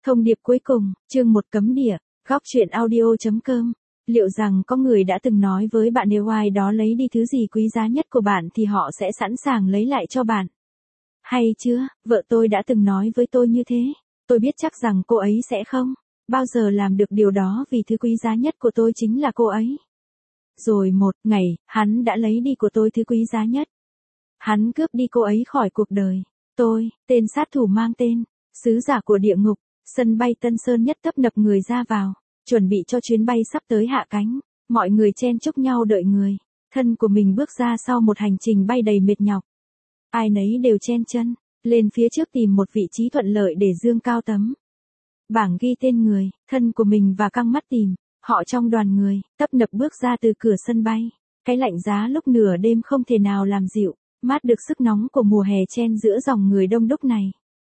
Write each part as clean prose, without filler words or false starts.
Thông điệp cuối cùng, chương 1 cấm địa, góc truyện audio.com. Liệu rằng có người đã từng nói với bạn nếu ai đó lấy đi thứ gì quý giá nhất của bạn thì họ sẽ sẵn sàng lấy lại cho bạn? Hay chưa, vợ tôi đã từng nói với tôi như thế. Tôi biết chắc rằng cô ấy sẽ không bao giờ làm được điều đó vì thứ quý giá nhất của tôi chính là cô ấy. Rồi một ngày, hắn đã lấy đi của tôi thứ quý giá nhất. Hắn cướp đi cô ấy khỏi cuộc đời. Tôi, tên sát thủ mang tên, sứ giả của địa ngục, sân bay Tân Sơn Nhất tấp nập người ra vào, chuẩn bị cho chuyến bay sắp tới hạ cánh. Mọi người chen chúc nhau đợi người thân của mình bước ra sau một hành trình bay đầy mệt nhọc. Ai nấy đều chen chân lên phía trước tìm một vị trí thuận lợi để dương cao tấm bảng ghi tên người thân của mình và căng mắt tìm họ trong đoàn người tấp nập bước ra từ cửa sân bay. Cái lạnh giá lúc nửa đêm không thể nào làm dịu mát được sức nóng của mùa hè chen giữa dòng người đông đúc này.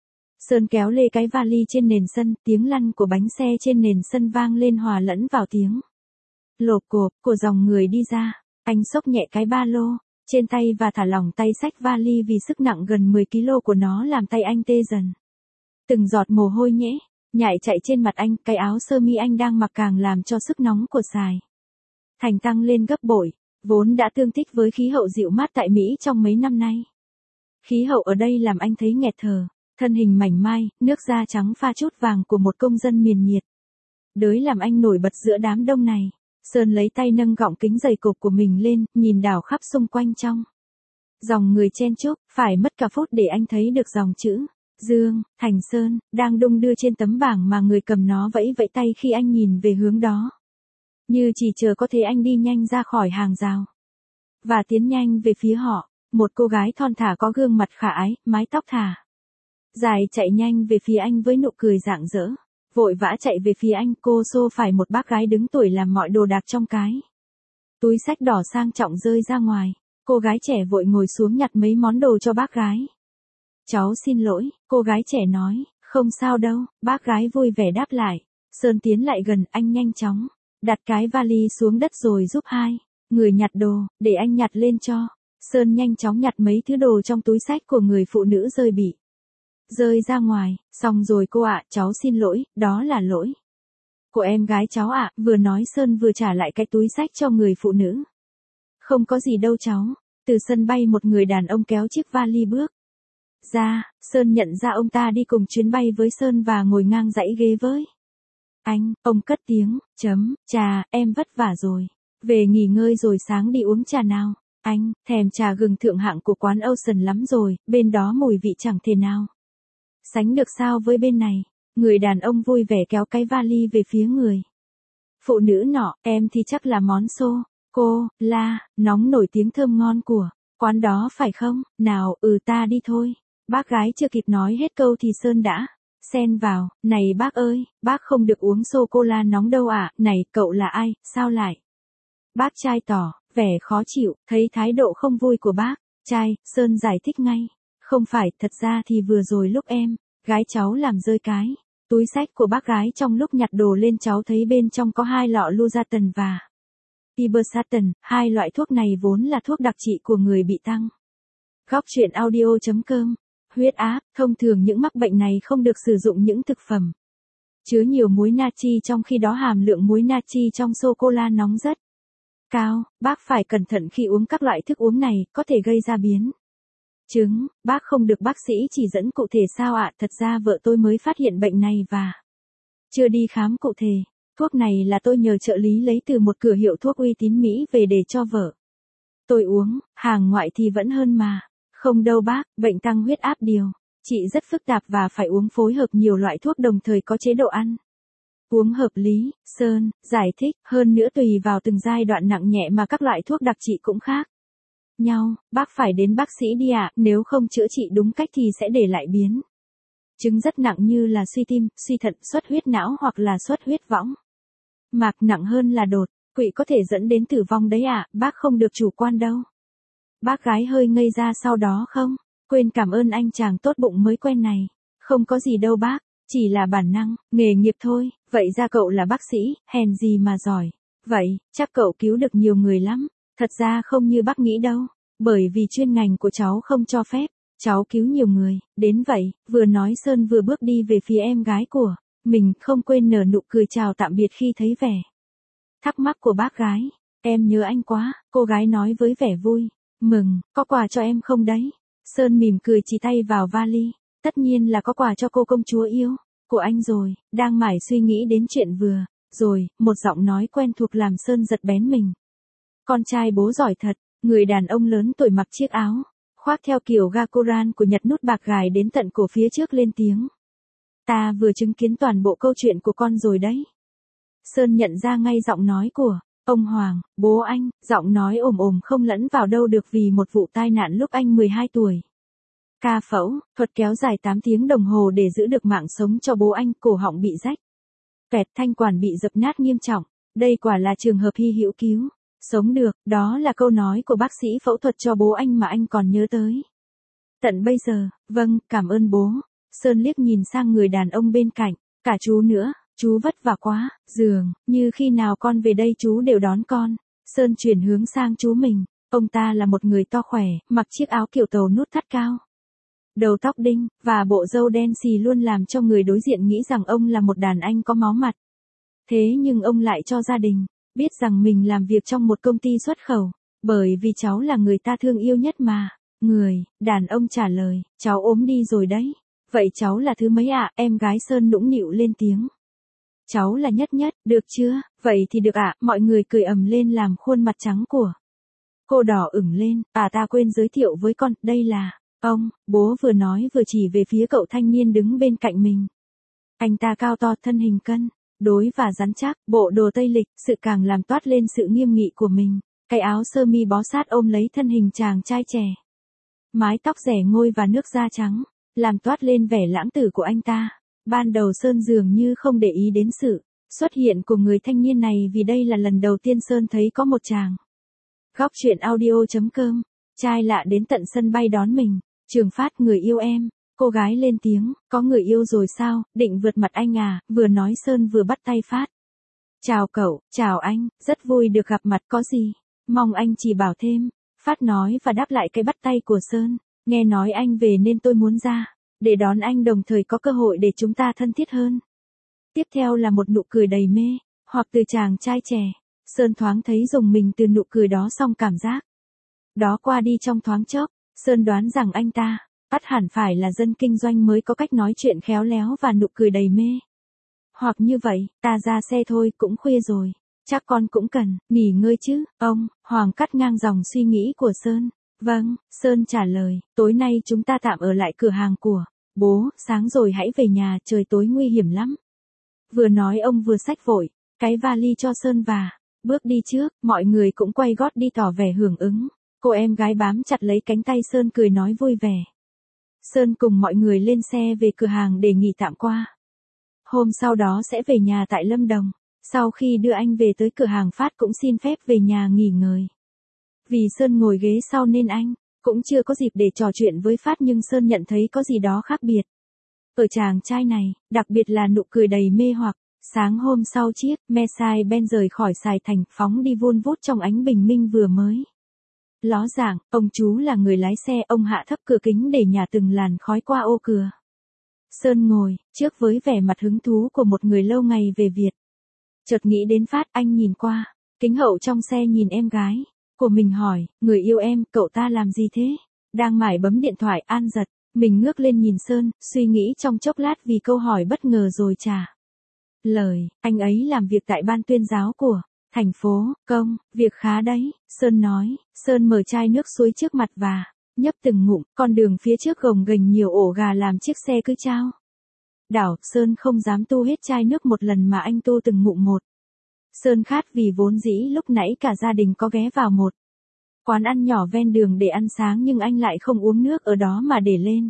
Sơn kéo lê cái vali trên nền sân, tiếng lăn của bánh xe trên nền sân vang lên hòa lẫn vào tiếng lộp cộp của dòng người đi ra. Anh xốc nhẹ cái ba lô trên tay và thả lỏng tay xách vali vì sức nặng gần 10 kg của nó làm tay anh tê dần. Từng giọt mồ hôi nhại chạy trên mặt anh, cái áo sơ mi anh đang mặc càng làm cho sức nóng của Sài Thành tăng lên gấp bội, vốn đã tương thích với khí hậu dịu mát tại Mỹ trong mấy năm nay. Khí hậu ở đây làm anh thấy nghẹt thở, thân hình mảnh mai, nước da trắng pha chút vàng của một công dân miền nhiệt đới làm anh nổi bật giữa đám đông này. Sơn lấy tay nâng gọng kính dày cộp của mình lên, nhìn đảo khắp xung quanh trong dòng người chen chúc, phải mất cả phút để anh thấy được dòng chữ Dương Thành Sơn đang đung đưa trên tấm bảng mà người cầm nó vẫy vẫy tay khi anh nhìn về hướng đó. Như chỉ chờ có thế anh đi nhanh ra khỏi hàng rào và tiến nhanh về phía họ. Một cô gái thon thả có gương mặt khả ái, mái tóc thả dài chạy nhanh về phía anh với nụ cười rạng rỡ. Vội vã chạy về phía anh, cô xô phải một bác gái đứng tuổi làm mọi đồ đạc trong cái túi xách đỏ sang trọng rơi ra ngoài. Cô gái trẻ vội ngồi xuống nhặt mấy món đồ cho bác gái. Cháu xin lỗi, cô gái trẻ nói. Không sao đâu, bác gái vui vẻ đáp lại. Sơn tiến lại gần, anh nhanh chóng đặt cái vali xuống đất rồi giúp hai người nhặt đồ, để anh nhặt lên cho. Sơn nhanh chóng nhặt mấy thứ đồ trong túi xách của người phụ nữ rơi ra ngoài. Xong rồi cô ạ, cháu xin lỗi, đó là lỗi của em gái cháu ạ. Vừa nói Sơn vừa trả lại cái túi xách cho người phụ nữ. Không có gì đâu cháu. Từ sân bay một người đàn ông kéo chiếc vali bước ra. Sơn nhận ra ông ta đi cùng chuyến bay với Sơn và ngồi ngang dãy ghế với anh. Ông cất tiếng, Trà, em vất vả rồi. Về nghỉ ngơi rồi sáng đi uống trà nào. Anh, thèm trà gừng thượng hạng của quán Ocean lắm rồi, bên đó mùi vị chẳng thể nào sánh được sao với bên này. Người đàn ông vui vẻ kéo cái vali về phía người phụ nữ nọ. Em thì chắc là món sô-cô-la nóng nổi tiếng thơm ngon của quán đó phải không? Nào, ta đi thôi. Bác gái chưa kịp nói hết câu thì Sơn đã xen vào. Này bác ơi, bác không được uống sô-cô-la nóng đâu ạ. Này, cậu là ai, sao lại? Bác trai tỏ vẻ khó chịu, thấy thái độ không vui của bác trai, Sơn giải thích ngay. Không phải, thật ra thì vừa rồi lúc em gái cháu làm rơi cái túi xách của bác gái trong lúc nhặt đồ lên, cháu thấy bên trong có 2 lọ Luzaton và Ibersaton. 2 loại thuốc này vốn là thuốc đặc trị của người bị tăng góc truyện audio.com. Huyết áp. Thông thường những mắc bệnh này không được sử dụng những thực phẩm chứa nhiều muối natri, trong khi đó hàm lượng muối natri trong sô-cô-la nóng rất cao. Bác phải cẩn thận khi uống các loại thức uống này, có thể gây ra biến chứng. Bác không được bác sĩ chỉ dẫn cụ thể sao ạ? Thật ra vợ tôi mới phát hiện bệnh này và chưa đi khám cụ thể. Thuốc này là tôi nhờ trợ lý lấy từ một cửa hiệu thuốc uy tín Mỹ về để cho vợ tôi uống. Hàng ngoại thì vẫn hơn mà. Không đâu bác, bệnh tăng huyết áp điều trị rất phức tạp và phải uống phối hợp nhiều loại thuốc đồng thời có chế độ ăn uống hợp lý. Sơn giải thích. Hơn nữa tùy vào từng giai đoạn nặng nhẹ mà các loại thuốc đặc trị cũng khác nhau. Bác phải đến bác sĩ đi ạ. Nếu không chữa trị đúng cách thì sẽ để lại biến chứng rất nặng như là suy tim, suy thận, xuất huyết não hoặc là xuất huyết võng mạc, nặng hơn là đột quỵ, có thể dẫn đến tử vong đấy ạ. Bác không được chủ quan đâu. Bác gái hơi ngây ra, sau đó không quên cảm ơn anh chàng tốt bụng mới quen này. Không có gì đâu bác, chỉ là bản năng nghề nghiệp thôi. Vậy ra cậu là bác sĩ, hèn gì mà giỏi vậy, chắc cậu cứu được nhiều người lắm. Thật ra không như bác nghĩ đâu, bởi vì chuyên ngành của cháu không cho phép cháu cứu nhiều người đến vậy. Vừa nói Sơn vừa bước đi về phía em gái của Mình không quên nở nụ cười chào tạm biệt khi thấy vẻ thắc mắc của bác gái. Em nhớ anh quá, cô gái nói với vẻ vui. Mừng, có quà cho em không đấy? Sơn mỉm cười chỉ tay vào vali. Tất nhiên là có quà cho cô công chúa yêu của anh rồi. Đang mải suy nghĩ đến chuyện vừa rồi, một giọng nói quen thuộc làm Sơn giật bén mình. Con trai bố giỏi thật. Người đàn ông lớn tuổi mặc chiếc áo khoác theo kiểu Gakuran của Nhật nút bạc gài đến tận cổ phía trước lên tiếng. Ta vừa chứng kiến toàn bộ câu chuyện của con rồi đấy. Sơn nhận ra ngay giọng nói của ông Hoàng, bố anh, giọng nói ồm ồm không lẫn vào đâu được vì một vụ tai nạn lúc anh 12 tuổi. Ca phẫu, thuật kéo dài 8 tiếng đồng hồ để giữ được mạng sống cho bố anh, cổ họng bị rách. Kẹt, thanh quản bị dập nát nghiêm trọng. Đây quả là trường hợp hy hữu cứu sống được, đó là câu nói của bác sĩ phẫu thuật cho bố anh mà anh còn nhớ tới. Tận bây giờ, vâng, cảm ơn bố. Sơn liếc nhìn sang người đàn ông bên cạnh, cả chú nữa, chú vất vả quá, dường như khi nào con về đây chú đều đón con. Sơn chuyển hướng sang chú mình, ông ta là một người to khỏe, mặc chiếc áo kiểu tàu nút thắt cao. Đầu tóc đinh, và bộ râu đen xì luôn làm cho người đối diện nghĩ rằng ông là một đàn anh có máu mặt. Thế nhưng ông lại cho gia đình biết rằng mình làm việc trong một công ty xuất khẩu, bởi vì cháu là người ta thương yêu nhất mà. Đàn ông trả lời, cháu ốm đi rồi đấy. Vậy cháu là thứ mấy ạ? Em gái Sơn nũng nịu lên tiếng. Cháu là nhất nhất, được chưa? Vậy thì được ạ. Mọi người cười ầm lên làm khuôn mặt trắng của cô đỏ ửng lên. Ta quên giới thiệu với con, đây là ông. Bố vừa nói vừa chỉ về phía cậu thanh niên đứng bên cạnh mình. Anh ta cao to, thân hình cân đối và rắn chắc, bộ đồ tây lịch, sự càng làm toát lên sự nghiêm nghị của mình. Cái áo sơ mi bó sát ôm lấy thân hình chàng trai trẻ. Mái tóc rẻ ngôi và nước da trắng, làm toát lên vẻ lãng tử của anh ta. Ban đầu Sơn dường như không để ý đến sự xuất hiện của người thanh niên này vì đây là lần đầu tiên Sơn thấy có một chàng. Góc truyện audio.com, trai lạ đến tận sân bay đón mình. Trường Phát, người yêu em. Cô gái lên tiếng, có người yêu rồi sao, định vượt mặt anh à? Vừa nói Sơn vừa bắt tay Phát. Chào cậu, chào anh, rất vui được gặp mặt, có gì? Mong anh chỉ bảo thêm. Phát nói và đáp lại cái bắt tay của Sơn. Nghe nói anh về nên tôi muốn ra để đón anh, đồng thời có cơ hội để chúng ta thân thiết hơn. Tiếp theo là một nụ cười đầy mê hoặc từ chàng trai trẻ. Sơn thoáng thấy rùng mình từ nụ cười đó, xong cảm giác đó qua đi trong thoáng chốc. Sơn đoán rằng anh ta ắt hẳn phải là dân kinh doanh mới có cách nói chuyện khéo léo và nụ cười đầy mê. Hoặc như vậy, ta ra xe thôi, cũng khuya rồi. Chắc con cũng cần nghỉ ngơi chứ, ông. Hoàng cắt ngang dòng suy nghĩ của Sơn. Vâng, Sơn trả lời, tối nay chúng ta tạm ở lại cửa hàng của bố, sáng rồi hãy về nhà, trời tối nguy hiểm lắm. Vừa nói ông vừa xách vội cái vali cho Sơn và bước đi trước. Mọi người cũng quay gót đi tỏ vẻ hưởng ứng. Cô em gái bám chặt lấy cánh tay Sơn cười nói vui vẻ. Sơn cùng mọi người lên xe về cửa hàng để nghỉ tạm qua. Hôm sau đó sẽ về nhà tại Lâm Đồng. Sau khi đưa anh về tới cửa hàng, Phát cũng xin phép về nhà nghỉ ngơi. Vì Sơn ngồi ghế sau nên anh cũng chưa có dịp để trò chuyện với Phát, nhưng Sơn nhận thấy có gì đó khác biệt ở chàng trai này, đặc biệt là nụ cười đầy mê hoặc. Sáng hôm sau chiếc Mercedes-Benz rời khỏi Sài Thành, phóng đi vun vút trong ánh bình minh vừa mới ló dạng. Ông chú là người lái xe, ông hạ thấp cửa kính để nhả từng làn khói qua ô cửa. Sơn ngồi trước với vẻ mặt hứng thú của một người lâu ngày về Việt. Chợt nghĩ đến Phát, anh nhìn qua kính hậu trong xe nhìn em gái của mình hỏi, người yêu em, cậu ta làm gì thế? Đang mải bấm điện thoại, An giật mình ngước lên nhìn Sơn, suy nghĩ trong chốc lát vì câu hỏi bất ngờ rồi trả lời, anh ấy làm việc tại ban tuyên giáo của thành phố công, việc khá đấy. Sơn nói. Sơn mở chai nước suối trước mặt và nhấp từng ngụm. Con đường phía trước gồng ghềnh nhiều ổ gà làm chiếc xe cứ chao đảo. Sơn không dám tu hết chai nước một lần mà anh tu từng ngụm một. Sơn khát vì vốn dĩ lúc nãy cả gia đình có ghé vào một quán ăn nhỏ ven đường để ăn sáng, nhưng anh lại không uống nước ở đó mà để lên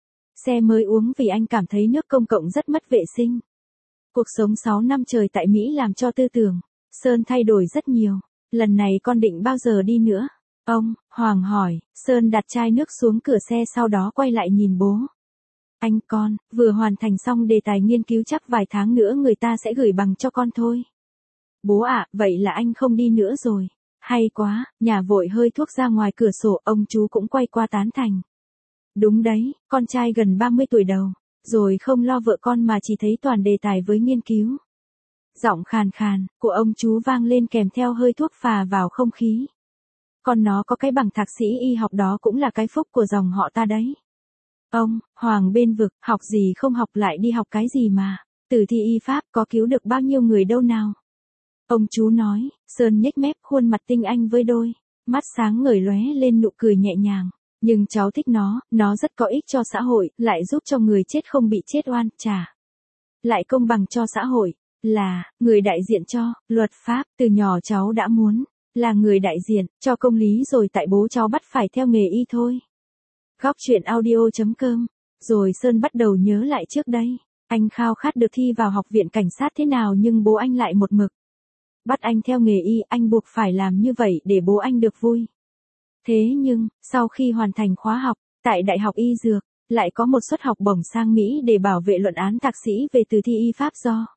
xe mới uống vì anh cảm thấy nước công cộng rất mất vệ sinh. Cuộc sống 6 năm trời tại Mỹ làm cho tư tưởng Sơn thay đổi rất nhiều. Lần này con định bao giờ đi nữa? Ông Hoàng hỏi. Sơn đặt chai nước xuống cửa xe, sau đó quay lại nhìn bố. Anh, con vừa hoàn thành xong đề tài nghiên cứu, chắc vài tháng nữa người ta sẽ gửi bằng cho con thôi. Bố ạ, vậy là anh không đi nữa rồi. Hay quá. Nhả vội hơi thuốc ra ngoài cửa sổ, ông chú cũng quay qua tán thành. Đúng đấy, con trai gần 30 tuổi đầu rồi không lo vợ con mà chỉ thấy toàn đề tài với nghiên cứu. Giọng khàn khàn của ông chú vang lên kèm theo hơi thuốc phà vào không khí. Con nó có cái bằng thạc sĩ y học đó cũng là cái phúc của dòng họ ta đấy. Ông, Hoàng bên vực, học gì không học lại đi học cái gì mà. Tử thi y pháp có cứu được bao nhiêu người đâu nào. Ông chú nói, Sơn nhếch mép khuôn mặt tinh anh với đôi mắt sáng ngời lóe lên nụ cười nhẹ nhàng. Nhưng cháu thích nó rất có ích cho xã hội, lại giúp cho người chết không bị chết oan trả. Lại công bằng cho xã hội, là người đại diện cho luật pháp, từ nhỏ cháu đã muốn là người đại diện cho công lý rồi tại bố cháu bắt phải theo nghề y thôi. Góc truyện audio.com. Rồi Sơn bắt đầu nhớ lại trước đây, anh khao khát được thi vào học viện cảnh sát thế nào nhưng bố anh lại một mực bắt anh theo nghề y, anh buộc phải làm như vậy để bố anh được vui. Thế nhưng, sau khi hoàn thành khóa học, tại Đại học Y Dược, lại có một suất học bổng sang Mỹ để bảo vệ luận án thạc sĩ về tử thi y pháp do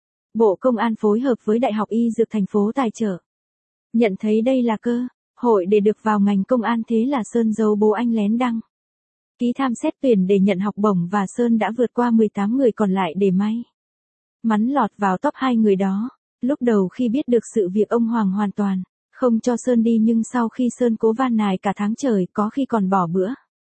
Bộ Công an phối hợp với Đại học Y Dược thành phố tài trợ. Nhận thấy đây là cơ hội để được vào ngành công an, thế là Sơn giấu bố anh lén đăng ký tham xét tuyển để nhận học bổng, và Sơn đã vượt qua 18 người còn lại để may mắn lọt vào top 2 người đó. Lúc đầu khi biết được sự việc, ông Hoàng hoàn toàn không cho Sơn đi, nhưng sau khi Sơn cố van nài cả tháng trời, có khi còn bỏ bữa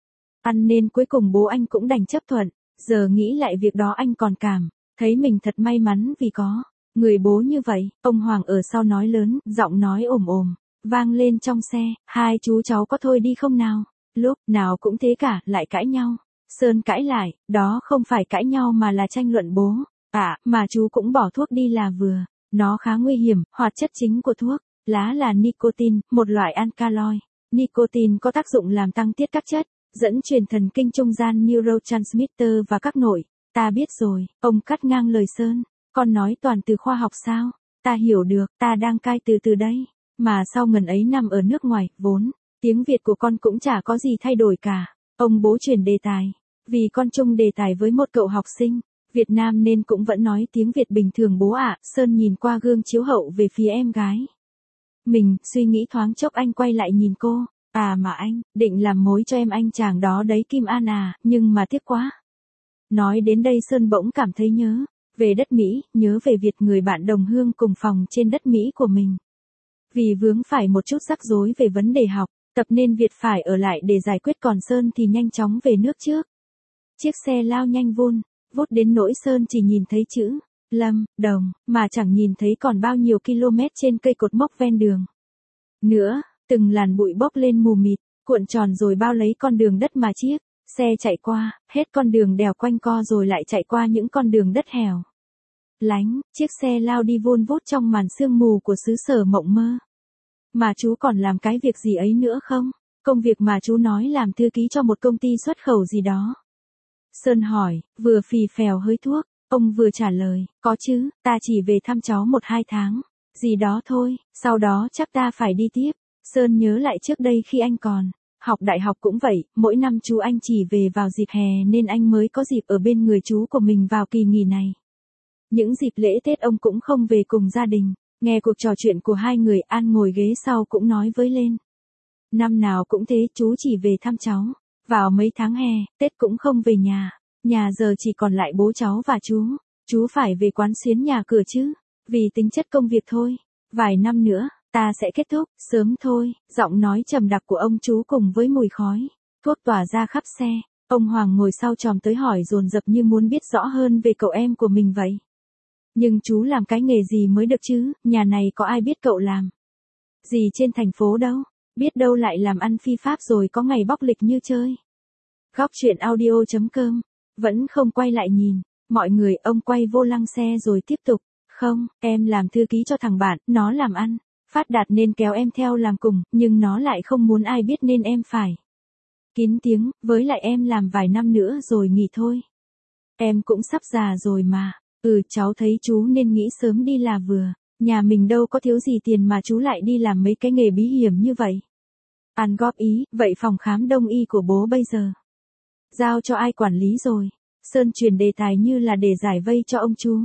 ăn, nên cuối cùng bố anh cũng đành chấp thuận. Giờ nghĩ lại việc đó anh còn cảm thấy mình thật may mắn vì có người bố như vậy. Ông Hoàng ở sau nói lớn, giọng nói ồm ồm vang lên trong xe, hai chú cháu có thôi đi không nào? Lúc nào cũng thế cả, lại cãi nhau. Sơn cãi lại, đó không phải cãi nhau mà là tranh luận bố. Mà chú cũng bỏ thuốc đi là vừa. Nó khá nguy hiểm, hoạt chất chính của thuốc lá là nicotine, một loại alkaloid. Nicotine có tác dụng làm tăng tiết các chất dẫn truyền thần kinh trung gian neurotransmitter và các nội. Ta biết rồi, ông cắt ngang lời Sơn. Con nói toàn từ khoa học sao? Ta hiểu được, ta đang cai từ đây. Mà sau ngần ấy năm ở nước ngoài, vốn tiếng Việt của con cũng chả có gì thay đổi cả. Ông bố chuyển đề tài, vì con chung đề tài với một cậu học sinh Việt Nam nên cũng vẫn nói tiếng Việt bình thường bố ạ. Sơn nhìn qua gương chiếu hậu về phía em gái mình, suy nghĩ thoáng chốc anh quay lại nhìn cô. Mà anh định làm mối cho em anh chàng đó đấy Kim An à, nhưng mà tiếc quá. Nói đến đây Sơn bỗng cảm thấy nhớ về đất Mỹ, nhớ về Việt, người bạn đồng hương cùng phòng trên đất Mỹ của mình. Vì vướng phải một chút rắc rối về vấn đề học tập nên Việt phải ở lại để giải quyết, còn Sơn thì nhanh chóng về nước trước. Chiếc xe lao nhanh vút đến nỗi Sơn chỉ nhìn thấy chữ Lâm Đồng, mà chẳng nhìn thấy còn bao nhiêu km trên cây cột mốc ven đường nữa. Từng làn bụi bốc lên mù mịt, cuộn tròn rồi bao lấy con đường đất mà chiếc xe chạy qua, hết con đường đèo quanh co rồi lại chạy qua những con đường đất hẻo lánh. Chiếc xe lao đi vun vút trong màn sương mù của xứ sở mộng mơ. Mà chú còn làm cái việc gì ấy nữa không? Công việc mà chú nói làm thư ký cho một công ty xuất khẩu gì đó. Sơn hỏi, vừa phì phèo hơi thuốc. Ông vừa trả lời, có chứ, ta chỉ về thăm cháu 1-2 tháng gì đó thôi, sau đó chắc ta phải đi tiếp. Sơn nhớ lại trước đây khi anh còn học đại học cũng vậy, mỗi năm chú anh chỉ về vào dịp hè nên anh mới có dịp ở bên người chú của mình vào kỳ nghỉ này. Những dịp lễ Tết ông cũng không về cùng gia đình. Nghe cuộc trò chuyện của hai người, An ngồi ghế sau cũng nói với lên. Năm nào cũng thế, chú chỉ về thăm cháu vào mấy tháng hè, Tết cũng không về nhà. Nhà giờ chỉ còn lại bố cháu và chú phải về quán xuyến nhà cửa chứ, vì tính chất công việc thôi. Vài năm nữa, ta sẽ kết thúc, sớm thôi. Giọng nói trầm đặc của ông chú cùng với mùi khói thuốc tỏa ra khắp xe. Ông Hoàng ngồi sau chòm tới hỏi dồn dập như muốn biết rõ hơn về cậu em của mình vậy. Nhưng chú làm cái nghề gì mới được chứ, nhà này có ai biết cậu làm gì trên thành phố đâu, biết đâu lại làm ăn phi pháp rồi có ngày bóc lịch như chơi. Góc truyện audio.com. Vẫn không quay lại nhìn mọi người, ông quay vô lăng xe rồi tiếp tục. Không, em làm thư ký cho thằng bạn, nó làm ăn phát đạt nên kéo em theo làm cùng, nhưng nó lại không muốn ai biết nên em phải kín tiếng, với lại em làm vài năm nữa rồi nghỉ thôi. Em cũng sắp già rồi mà. Cháu thấy chú nên nghĩ sớm đi là vừa. Nhà mình đâu có thiếu gì tiền mà chú lại đi làm mấy cái nghề bí hiểm như vậy. An góp ý, vậy phòng khám đông y của bố bây giờ giao cho ai quản lý rồi? Sơn chuyển đề tài như là để giải vây cho ông chú.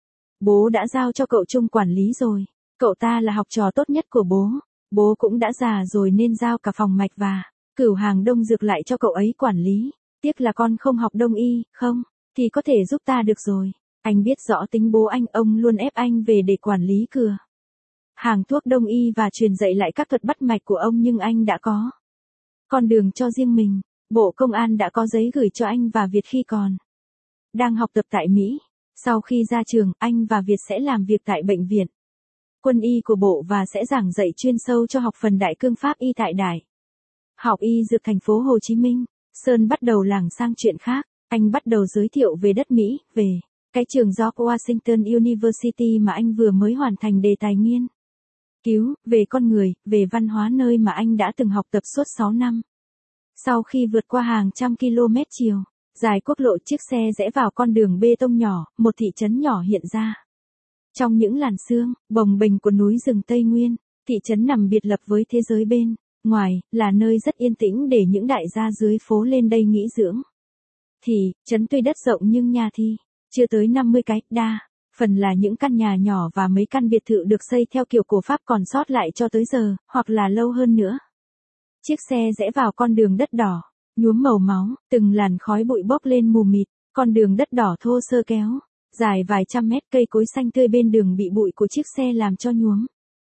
Bố đã giao cho cậu Trung quản lý rồi. Cậu ta là học trò tốt nhất của bố. Bố cũng đã già rồi nên giao cả phòng mạch và cửu hàng đông dược lại cho cậu ấy quản lý. Tiếc là con không học đông y, không thì có thể giúp ta được rồi. Anh biết rõ tính bố anh, ông luôn ép anh về để quản lý cửa hàng thuốc đông y và truyền dạy lại các thuật bắt mạch của ông, nhưng anh đã có con đường cho riêng mình. Bộ Công an đã có giấy gửi cho anh và Việt khi còn đang học tập tại Mỹ. Sau khi ra trường, anh và Việt sẽ làm việc tại bệnh viện quân y của Bộ và sẽ giảng dạy chuyên sâu cho học phần đại cương pháp y tại Đại học Y Dược thành phố Hồ Chí Minh. Sơn bắt đầu lảng sang chuyện khác. Anh bắt đầu giới thiệu về đất Mỹ, về cái trường George Washington University mà anh vừa mới hoàn thành đề tài nghiên cứu, về con người, về văn hóa nơi mà anh đã từng học tập suốt 6 năm. Sau khi vượt qua hàng trăm km chiều dài quốc lộ, chiếc xe rẽ vào con đường bê tông nhỏ, một thị trấn nhỏ hiện ra trong những làn sương bồng bềnh của núi rừng Tây Nguyên. Thị trấn nằm biệt lập với thế giới bên ngoài, là nơi rất yên tĩnh để những đại gia dưới phố lên đây nghỉ dưỡng. Thị trấn tuy đất rộng nhưng nhà thì chưa tới 50 cái, đa phần là những căn nhà nhỏ và mấy căn biệt thự được xây theo kiểu cổ Pháp còn sót lại cho tới giờ, hoặc là lâu hơn nữa. Chiếc xe rẽ vào con đường đất đỏ, nhuốm màu máu, từng làn khói bụi bốc lên mù mịt, con đường đất đỏ thô sơ kéo dài vài trăm mét, cây cối xanh tươi bên đường bị bụi của chiếc xe làm cho nhuốm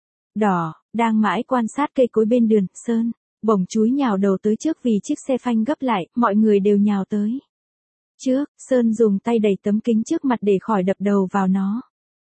đỏ. Đang mãi quan sát cây cối bên đường, Sơn bỗng chúi nhào đầu tới trước vì chiếc xe phanh gấp lại, mọi người đều nhào tới trước. Sơn dùng tay đẩy tấm kính trước mặt để khỏi đập đầu vào nó.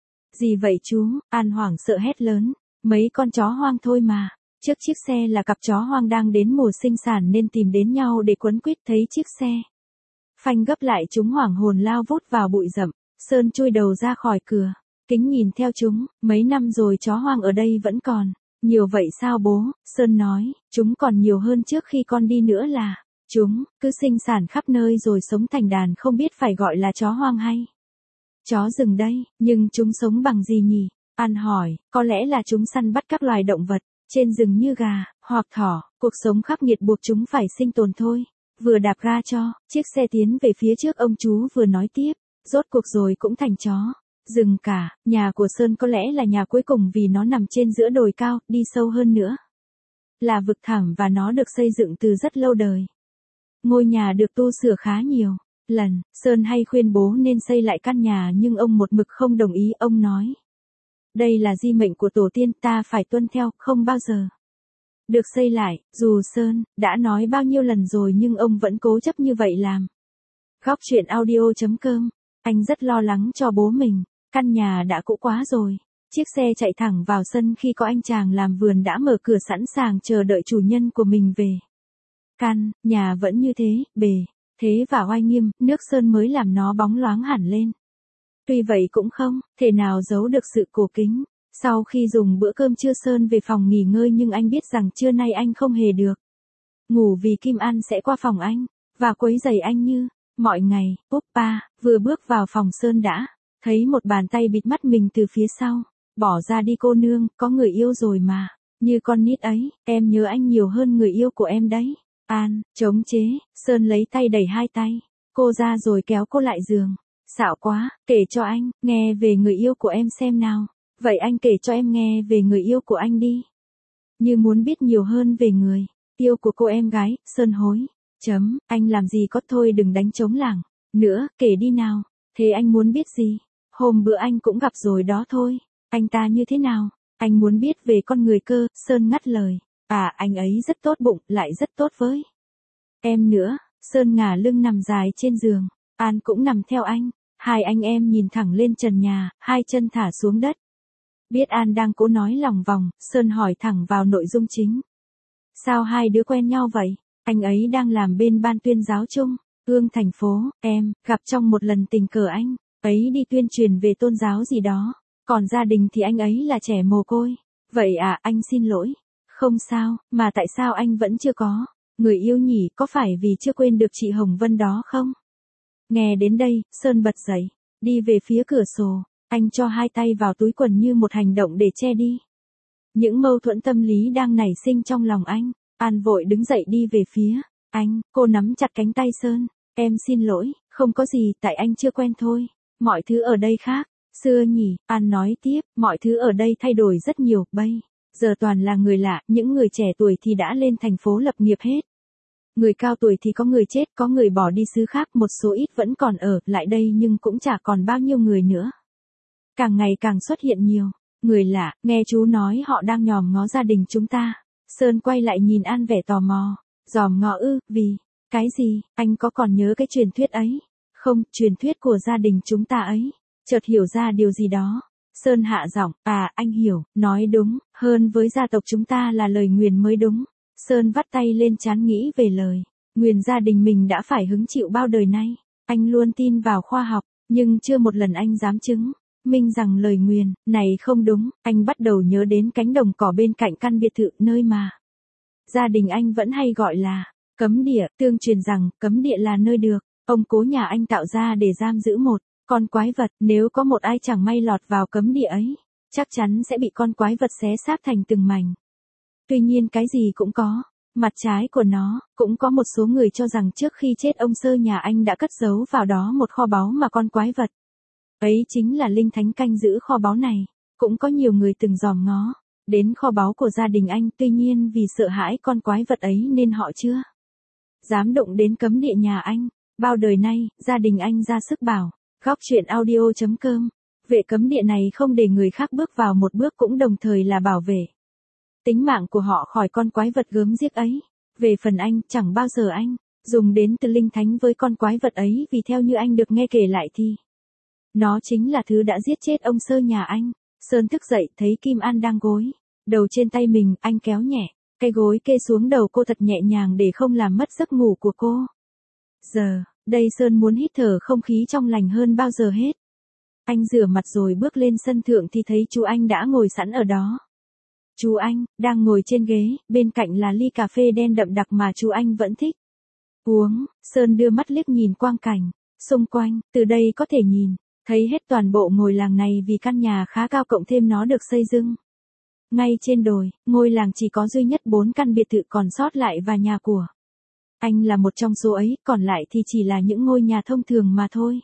Gì vậy chú? An hoảng sợ hét lớn. Mấy con chó hoang thôi mà. Trước chiếc xe là cặp chó hoang đang đến mùa sinh sản nên tìm đến nhau để quấn quýt. Thấy chiếc xe phanh gấp lại, chúng hoảng hồn lao vút vào bụi rậm. Sơn chui đầu ra khỏi cửa kính nhìn theo chúng. Mấy năm rồi chó hoang ở đây vẫn còn nhiều vậy sao bố? Sơn nói, chúng còn nhiều hơn trước khi con đi nữa là. Chúng cứ sinh sản khắp nơi rồi sống thành đàn, không biết phải gọi là chó hoang hay chó rừng đây. Nhưng chúng sống bằng gì nhỉ? An hỏi. Có lẽ là chúng săn bắt các loài động vật trên rừng như gà hoặc thỏ. Cuộc sống khắc nghiệt buộc chúng phải sinh tồn thôi. Vừa đạp ga cho chiếc xe tiến về phía trước, ông chú vừa nói tiếp. Rốt cuộc rồi cũng thành chó rừng cả. Nhà của Sơn có lẽ là nhà cuối cùng vì nó nằm trên giữa đồi cao, đi sâu hơn nữa là vực thẳm, và nó được xây dựng từ rất lâu đời. Ngôi nhà được tu sửa khá nhiều lần. Sơn hay khuyên bố nên xây lại căn nhà nhưng ông một mực không đồng ý. Ông nói, đây là di mệnh của tổ tiên, ta phải tuân theo, không bao giờ được xây lại. Dù Sơn đã nói bao nhiêu lần rồi nhưng ông vẫn cố chấp như vậy làm. Góc truyện audio.com. Anh rất lo lắng cho bố mình. Căn nhà đã cũ quá rồi. Chiếc xe chạy thẳng vào sân khi có anh chàng làm vườn đã mở cửa sẵn sàng chờ đợi chủ nhân của mình về. Căn nhà vẫn như thế, bề thế và oai nghiêm, nước sơn mới làm nó bóng loáng hẳn lên. Tuy vậy cũng không thể nào giấu được sự cổ kính. Sau khi dùng bữa cơm trưa, Sơn về phòng nghỉ ngơi, nhưng anh biết rằng trưa nay anh không hề được ngủ vì Kim An sẽ qua phòng anh và quấy rầy anh như mọi ngày. Oppa vừa bước vào phòng, Sơn đã thấy một bàn tay bịt mắt mình từ phía sau. Bỏ ra đi cô nương, có người yêu rồi mà. Như con nít ấy, em nhớ anh nhiều hơn người yêu của em đấy. An chống chế. Sơn lấy tay đẩy hai tay cô ra rồi kéo cô lại giường. Xạo quá, kể cho anh nghe về người yêu của em xem nào. Vậy anh kể cho em nghe về người yêu của anh đi. Như muốn biết nhiều hơn về người yêu của cô em gái. Sơn hối. Anh làm gì có, thôi đừng đánh trống lảng nữa, kể đi nào. Thế anh muốn biết gì? Hôm bữa anh cũng gặp rồi đó thôi. Anh ta như thế nào? Anh muốn biết về con người cơ. Sơn ngắt lời. À, anh ấy rất tốt bụng, lại rất tốt với em nữa. Sơn ngả lưng nằm dài trên giường. An cũng nằm theo anh. Hai anh em nhìn thẳng lên trần nhà, hai chân thả xuống đất. Biết An đang cố nói lòng vòng, Sơn hỏi thẳng vào nội dung chính. Sao hai đứa quen nhau vậy? Anh ấy đang làm bên ban tuyên giáo chung ương thành phố. Em gặp trong một lần tình cờ anh ấy đi tuyên truyền về tôn giáo gì đó. Còn gia đình thì anh ấy là trẻ mồ côi. Vậy à, anh xin lỗi. Không sao, mà tại sao anh vẫn chưa có người yêu nhỉ? Có phải vì chưa quên được chị Hồng Vân đó không? Nghe đến đây, Sơn bật dậy, đi về phía cửa sổ. Anh cho hai tay vào túi quần như một hành động để che đi những mâu thuẫn tâm lý đang nảy sinh trong lòng anh. An vội đứng dậy đi về phía anh. Cô nắm chặt cánh tay Sơn. Em xin lỗi, không có gì, tại anh chưa quen thôi. Mọi thứ ở đây khác xưa nhỉ? An nói tiếp, mọi thứ ở đây thay đổi rất nhiều, bây giờ toàn là người lạ, những người trẻ tuổi thì đã lên thành phố lập nghiệp hết Người cao tuổi thì có người chết, có người bỏ đi xứ khác, một số ít vẫn còn ở lại đây nhưng cũng chả còn bao nhiêu người nữa. Càng ngày càng xuất hiện nhiều người lạ, nghe chú nói họ đang nhòm ngó gia đình chúng ta. Sơn quay lại nhìn An vẻ tò mò. Dòm ngó ư, vì cái gì, anh có còn nhớ cái truyền thuyết ấy? Không, truyền thuyết của gia đình chúng ta ấy. Chợt hiểu ra điều gì đó. Sơn hạ giọng, à, anh hiểu, nói đúng, hơn với gia tộc chúng ta là lời nguyền mới đúng. Sơn vắt tay lên trán nghĩ về lời nguyền gia đình mình đã phải hứng chịu bao đời nay. Anh luôn tin vào khoa học, nhưng chưa một lần anh dám chứng minh rằng lời nguyền này không đúng. Anh bắt đầu nhớ đến cánh đồng cỏ bên cạnh căn biệt thự nơi mà gia đình anh vẫn hay gọi là cấm địa. Tương truyền rằng cấm địa là nơi được ông cố nhà anh tạo ra để giam giữ một con quái vật. Nếu có một ai chẳng may lọt vào cấm địa ấy, chắc chắn sẽ bị con quái vật xé xác thành từng mảnh. Tuy nhiên cái gì cũng có mặt trái của nó. Cũng có một số người cho rằng trước khi chết ông Sơ nhà anh đã cất giấu vào đó một kho báu mà con quái vật ấy chính là linh thánh canh giữ kho báu này. Cũng có nhiều người từng dòm ngó đến kho báu của gia đình anh, tuy nhiên vì sợ hãi con quái vật ấy nên họ chưa dám động đến cấm địa nhà anh. Bao đời nay, gia đình anh ra sức bảo góc chuyện audio.com vệ cấm địa này không để người khác bước vào một bước, cũng đồng thời là bảo vệ tính mạng của họ khỏi con quái vật gớm ghiếc ấy. Về phần anh, chẳng bao giờ anh dùng đến từ linh thánh với con quái vật ấy, vì theo như anh được nghe kể lại thì nó chính là thứ đã giết chết ông Sơ nhà anh. Sơn thức dậy thấy Kim An đang gối đầu trên tay mình, anh kéo nhẹ cái gối kê xuống đầu cô thật nhẹ nhàng để không làm mất giấc ngủ của cô. Giờ, đây Sơn muốn hít thở không khí trong lành hơn bao giờ hết. Anh rửa mặt rồi bước lên sân thượng thì thấy chú anh đã ngồi sẵn ở đó. Chú anh đang ngồi trên ghế, bên cạnh là ly cà phê đen đậm đặc mà chú anh vẫn thích uống. Sơn đưa mắt liếc nhìn quang cảnh xung quanh, từ đây có thể nhìn thấy hết toàn bộ ngôi làng này, vì căn nhà khá cao cộng thêm nó được xây dựng ngay trên đồi. Ngôi làng chỉ có duy nhất 4 căn biệt thự còn sót lại và nhà của anh là một trong số ấy, còn lại thì chỉ là những ngôi nhà thông thường mà thôi.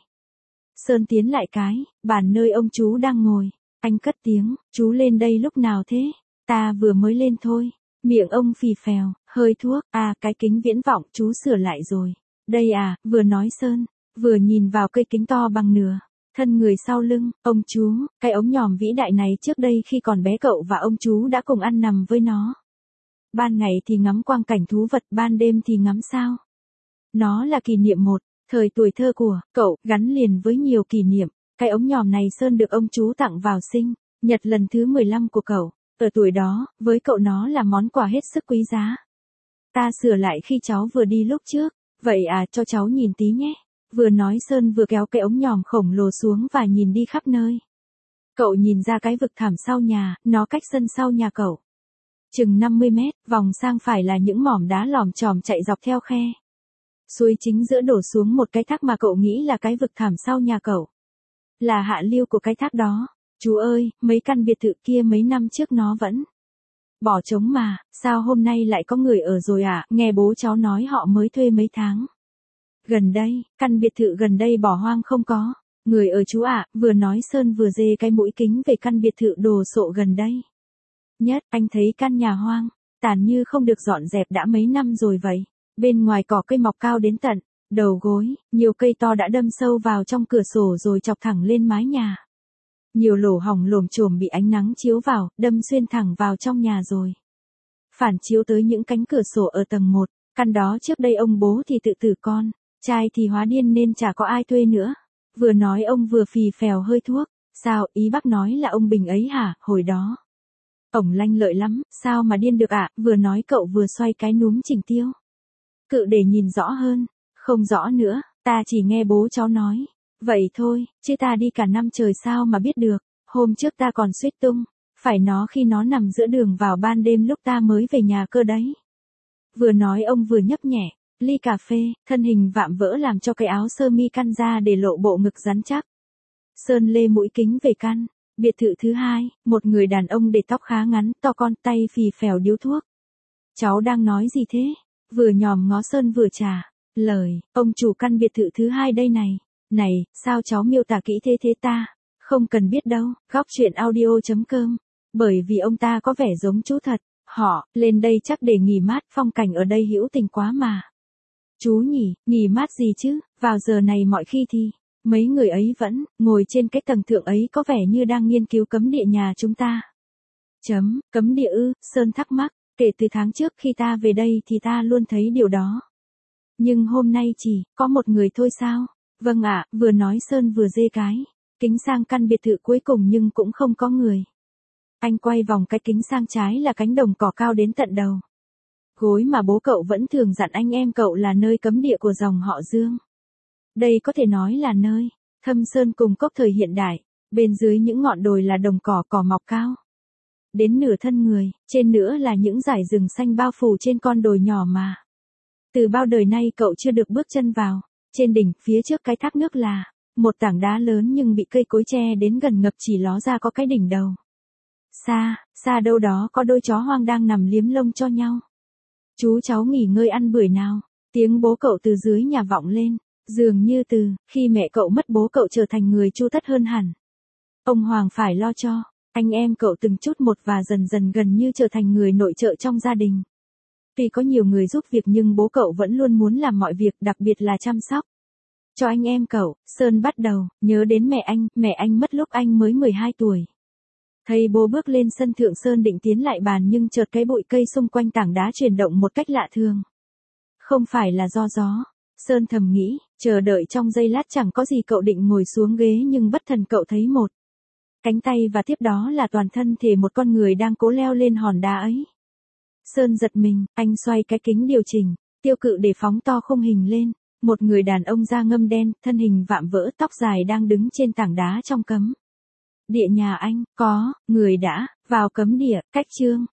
Sơn tiến lại cái bàn nơi ông chú đang ngồi. Anh cất tiếng, chú lên đây lúc nào thế? Ta vừa mới lên thôi. Miệng ông phì phèo, hơi thuốc, à cái kính viễn vọng chú sửa lại rồi. Đây à, vừa nói Sơn, vừa nhìn vào cây kính to bằng nửa thân người sau lưng. Ông chú, cái ống nhòm vĩ đại này trước đây khi còn bé cậu và ông chú đã cùng ăn nằm với nó. Ban ngày thì ngắm quang cảnh thú vật, ban đêm thì ngắm sao. Nó là kỷ niệm một thời tuổi thơ của cậu, gắn liền với nhiều kỷ niệm. Cái ống nhòm này Sơn được ông chú tặng vào sinh nhật lần thứ 15 của cậu. Ở tuổi đó, với cậu nó là món quà hết sức quý giá. Ta sửa lại khi cháu vừa đi lúc trước. Vậy à, cho cháu nhìn tí nhé. Vừa nói Sơn vừa kéo cái ống nhòm khổng lồ xuống và nhìn đi khắp nơi. Cậu nhìn ra cái vực thẳm sau nhà, nó cách sân sau nhà cậu chừng 50 mét, vòng sang phải là những mỏm đá lòm chòm chạy dọc theo khe suối chính giữa đổ xuống một cái thác mà cậu nghĩ là cái vực thẳm sau nhà cậu. Là hạ lưu của cái thác đó. Chú ơi, mấy căn biệt thự kia mấy năm trước nó vẫn bỏ trống mà, sao hôm nay lại có người ở rồi à? Nghe bố cháu nói họ mới thuê mấy tháng. Gần đây, căn biệt thự gần đây bỏ hoang không có người ở chú ạ. Vừa nói Sơn vừa dê cái mũi kính về căn biệt thự đồ sộ gần đây nhất. Anh thấy căn nhà hoang tàn như không được dọn dẹp đã mấy năm rồi vậy. Bên ngoài cỏ cây mọc cao đến tận đầu gối, nhiều cây to đã đâm sâu vào trong cửa sổ rồi chọc thẳng lên mái nhà. Nhiều lỗ hổng lồm chồm bị ánh nắng chiếu vào, đâm xuyên thẳng vào trong nhà rồi phản chiếu tới những cánh cửa sổ ở tầng 1. Căn đó trước đây ông bố thì tự tử, con trai thì hóa điên nên chả có ai thuê nữa. Vừa nói ông vừa phì phèo hơi thuốc. Sao, ý bác nói là ông Bình ấy hả? Hồi đó ổng lanh lợi lắm, sao mà điên được ạ? Vừa nói cậu vừa xoay cái núm chỉnh tiêu cự để nhìn rõ hơn. Không rõ nữa, ta chỉ nghe bố cháu nói vậy thôi, chứ ta đi cả năm trời sao mà biết được. Hôm trước ta còn suýt tung phải nó khi nó nằm giữa đường vào ban đêm lúc ta mới về nhà cơ đấy. Vừa nói ông vừa nhấp nhẹ ly cà phê, thân hình vạm vỡ làm cho cái áo sơ mi căn ra để lộ bộ ngực rắn chắc. Sơn lê mũi kính về căn biệt thự thứ 2, một người đàn ông để tóc khá ngắn, to con, tay phì phèo điếu thuốc. Cháu đang nói gì thế? Vừa nhòm ngó Sơn vừa trả lời, ông chủ căn biệt thự thứ 2 đây này. Này, sao cháu miêu tả kỹ thế ta? Không cần biết đâu. Góc chuyện audio.com. Bởi vì ông ta có vẻ giống chú thật. Họ lên đây chắc để nghỉ mát, phong cảnh ở đây hữu tình quá mà. Chú nhỉ, nghỉ mát gì chứ, vào giờ này mọi khi thì, mấy người ấy vẫn, ngồi trên cái tầng thượng ấy có vẻ như đang nghiên cứu cấm địa nhà chúng ta. Cấm địa ư, Sơn thắc mắc, kể từ tháng trước khi ta về đây thì ta luôn thấy điều đó. Nhưng hôm nay chỉ, có một người thôi sao? Vâng ạ, vừa nói Sơn vừa giơ cái kính sang căn biệt thự cuối cùng nhưng cũng không có người. Anh quay vòng cái kính sang trái là cánh đồng cỏ cao đến tận đầu. Gối mà bố cậu vẫn thường dặn anh em cậu là nơi cấm địa của dòng họ Dương. Đây có thể nói là nơi Thâm Sơn cùng cốc thời hiện đại, bên dưới những ngọn đồi là đồng cỏ mọc cao. Đến nửa thân người, trên nữa là những dải rừng xanh bao phủ trên con đồi nhỏ mà. Từ bao đời nay cậu chưa được bước chân vào. Trên đỉnh, phía trước cái thác nước là một tảng đá lớn nhưng bị cây cối che đến gần ngập chỉ ló ra có cái đỉnh đầu. Xa đâu đó có đôi chó hoang đang nằm liếm lông cho nhau. Chú cháu nghỉ ngơi ăn bưởi nào, tiếng bố cậu từ dưới nhà vọng lên, dường như từ khi mẹ cậu mất bố cậu trở thành người chu tất hơn hẳn. Ông Hoàng phải lo cho anh em cậu từng chút một và dần dần gần như trở thành người nội trợ trong gia đình. Tuy có nhiều người giúp việc nhưng bố cậu vẫn luôn muốn làm mọi việc, đặc biệt là chăm sóc cho anh em cậu. Sơn bắt đầu nhớ đến mẹ anh mất lúc anh mới 12 tuổi. Thấy bố bước lên sân thượng, Sơn định tiến lại bàn nhưng chợt cái bụi cây xung quanh tảng đá chuyển động một cách lạ thường. Không phải là do gió, Sơn thầm nghĩ, chờ đợi trong giây lát chẳng có gì cậu định ngồi xuống ghế nhưng bất thần cậu thấy một cánh tay và tiếp đó là toàn thân thể một con người đang cố leo lên hòn đá ấy. Sơn giật mình, anh xoay cái kính điều chỉnh tiêu cự để phóng to khung hình lên. Một người đàn ông da ngâm đen, thân hình vạm vỡ, tóc dài đang đứng trên tảng đá trong cấm địa nhà anh. Có người đã vào cấm địa. Cách chương